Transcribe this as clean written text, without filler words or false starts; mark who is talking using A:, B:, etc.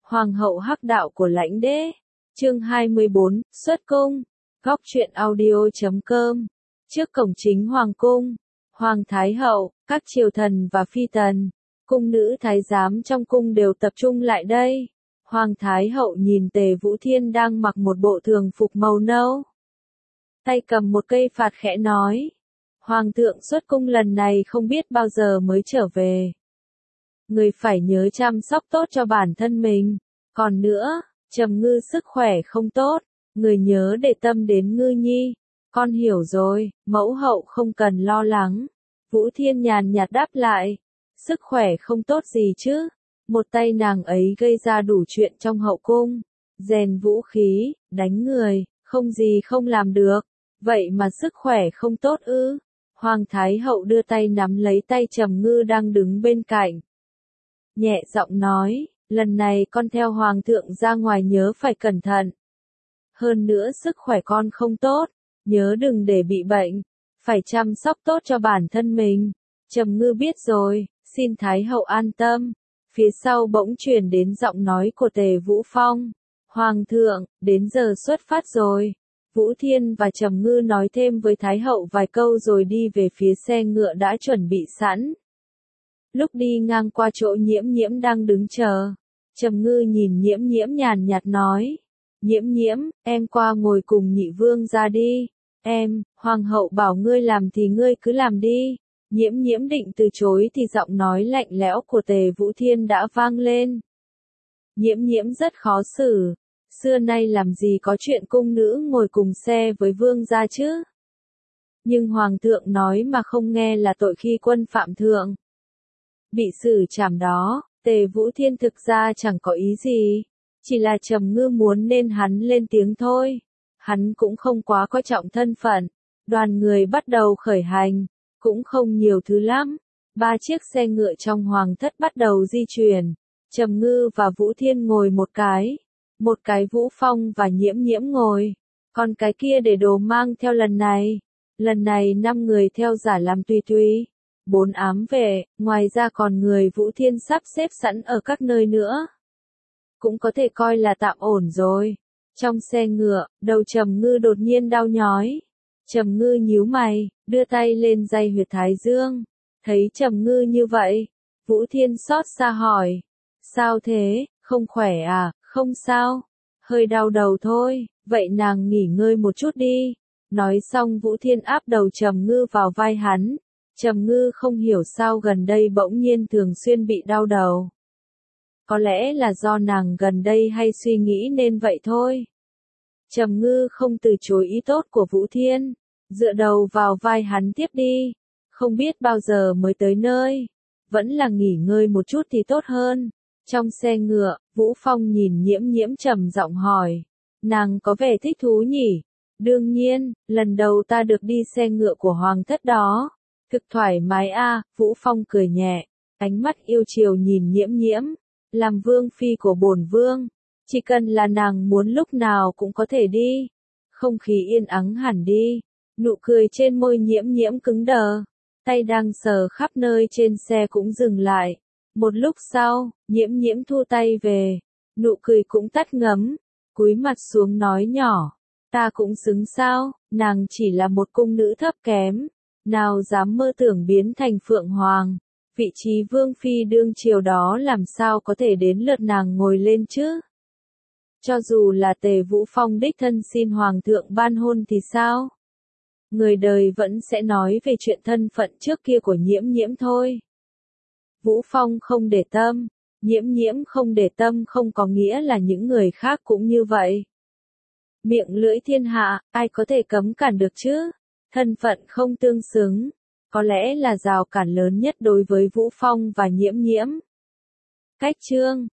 A: Hoàng hậu hắc đạo của lãnh đế. Chương 24, xuất cung. Góc truyện audio.com. Trước cổng chính hoàng cung, hoàng thái hậu, các triều thần và phi tần, cung nữ thái giám trong cung đều tập trung lại đây. Hoàng thái hậu nhìn Tề Vũ Thiên đang mặc một bộ thường phục màu nâu, tay cầm một cây phạt khẽ nói: Hoàng thượng xuất cung lần này không biết bao giờ mới trở về. Người phải nhớ chăm sóc tốt cho bản thân mình. Còn nữa, Trầm Ngư sức khỏe không tốt, người nhớ để tâm đến Ngư Nhi. Con hiểu rồi, mẫu hậu không cần lo lắng. Vũ Thiên nhàn nhạt đáp lại. Sức khỏe không tốt gì chứ. Một tay nàng ấy gây ra đủ chuyện trong hậu cung. Rèn vũ khí, đánh người, không gì không làm được. Vậy mà sức khỏe không tốt ư? Hoàng thái hậu đưa tay nắm lấy tay Trầm Ngư đang đứng bên cạnh, nhẹ giọng nói: lần này con theo hoàng thượng ra ngoài nhớ phải cẩn thận. Hơn nữa sức khỏe con không tốt, nhớ đừng để bị bệnh, phải chăm sóc tốt cho bản thân mình. Trầm Ngư biết rồi, xin thái hậu an tâm. Phía sau bỗng truyền đến giọng nói của Tề Vũ Phong: Hoàng thượng, đến giờ xuất phát rồi. Vũ Thiên và Trầm Ngư nói thêm với thái hậu vài câu rồi đi về phía xe ngựa đã chuẩn bị sẵn. Lúc đi ngang qua chỗ Nhiễm Nhiễm đang đứng chờ, Trầm Ngư nhìn Nhiễm Nhiễm nhàn nhạt nói: Nhiễm Nhiễm, em qua ngồi cùng nhị vương ra đi. Em, hoàng hậu bảo ngươi làm thì ngươi cứ làm đi. Nhiễm Nhiễm định từ chối thì giọng nói lạnh lẽo của Tề Vũ Thiên đã vang lên. Nhiễm Nhiễm rất khó xử. Xưa nay làm gì có chuyện cung nữ ngồi cùng xe với vương gia chứ? Nhưng hoàng thượng nói mà không nghe là tội khi quân phạm thượng, bị xử trảm đó. Tề Vũ Thiên thực ra chẳng có ý gì, chỉ là Trầm Ngư muốn nên hắn lên tiếng thôi. Hắn cũng không quá coi trọng thân phận. Đoàn người bắt đầu khởi hành, cũng không nhiều thứ lắm. 3 chiếc xe ngựa trong hoàng thất bắt đầu di chuyển. Trầm Ngư và Vũ Thiên ngồi một cái Vũ Phong và Nhiễm Nhiễm ngồi, còn cái kia để đồ mang theo lần này. Lần này 5 người theo giả làm tùy tùy, 4 ám vệ, ngoài ra còn người Vũ Thiên sắp xếp sẵn ở các nơi nữa. Cũng có thể coi là tạm ổn rồi. Trong xe ngựa, đầu Trầm Ngư đột nhiên đau nhói. Trầm Ngư nhíu mày, đưa tay lên day huyệt thái dương. Thấy Trầm Ngư như vậy, Vũ Thiên xót xa hỏi: Sao thế, không khỏe à? Không sao, hơi đau đầu thôi, vậy nàng nghỉ ngơi một chút đi. Nói xong Vũ Thiên áp đầu Trầm Ngư vào vai hắn. Trầm Ngư không hiểu sao gần đây bỗng nhiên thường xuyên bị đau đầu. Có lẽ là do nàng gần đây hay suy nghĩ nên vậy thôi. Trầm Ngư không từ chối ý tốt của Vũ Thiên, dựa đầu vào vai hắn tiếp đi. Không biết bao giờ mới tới nơi, vẫn là nghỉ ngơi một chút thì tốt hơn. Trong xe ngựa, Vũ Phong nhìn Nhiễm Nhiễm trầm giọng hỏi: Nàng có vẻ thích thú nhỉ? Đương nhiên, lần đầu ta được đi xe ngựa của hoàng thất đó. Thực thoải mái a. Vũ Phong cười nhẹ, ánh mắt yêu chiều nhìn Nhiễm Nhiễm. Làm vương phi của bổn vương, chỉ cần là nàng muốn lúc nào cũng có thể đi. Không khí yên ắng hẳn đi. Nụ cười trên môi Nhiễm Nhiễm cứng đờ. Tay đang sờ khắp nơi trên xe cũng dừng lại. Một lúc sau, Nhiễm Nhiễm thu tay về, nụ cười cũng tắt ngấm, cúi mặt xuống nói nhỏ: Ta cũng xứng sao? Nàng chỉ là một cung nữ thấp kém, nào dám mơ tưởng biến thành phượng hoàng. Vị trí vương phi đương triều đó làm sao có thể đến lượt nàng ngồi lên chứ? Cho dù là Tề Vũ Phong đích thân xin hoàng thượng ban hôn thì sao? Người đời vẫn sẽ nói về chuyện thân phận trước kia của Nhiễm Nhiễm thôi. Vũ Phong không để tâm, Nhiễm Nhiễm không để tâm không có nghĩa là những người khác cũng như vậy. Miệng lưỡi thiên hạ, ai có thể cấm cản được chứ? Thân phận không tương xứng, có lẽ là rào cản lớn nhất đối với Vũ Phong và Nhiễm Nhiễm. Cách chương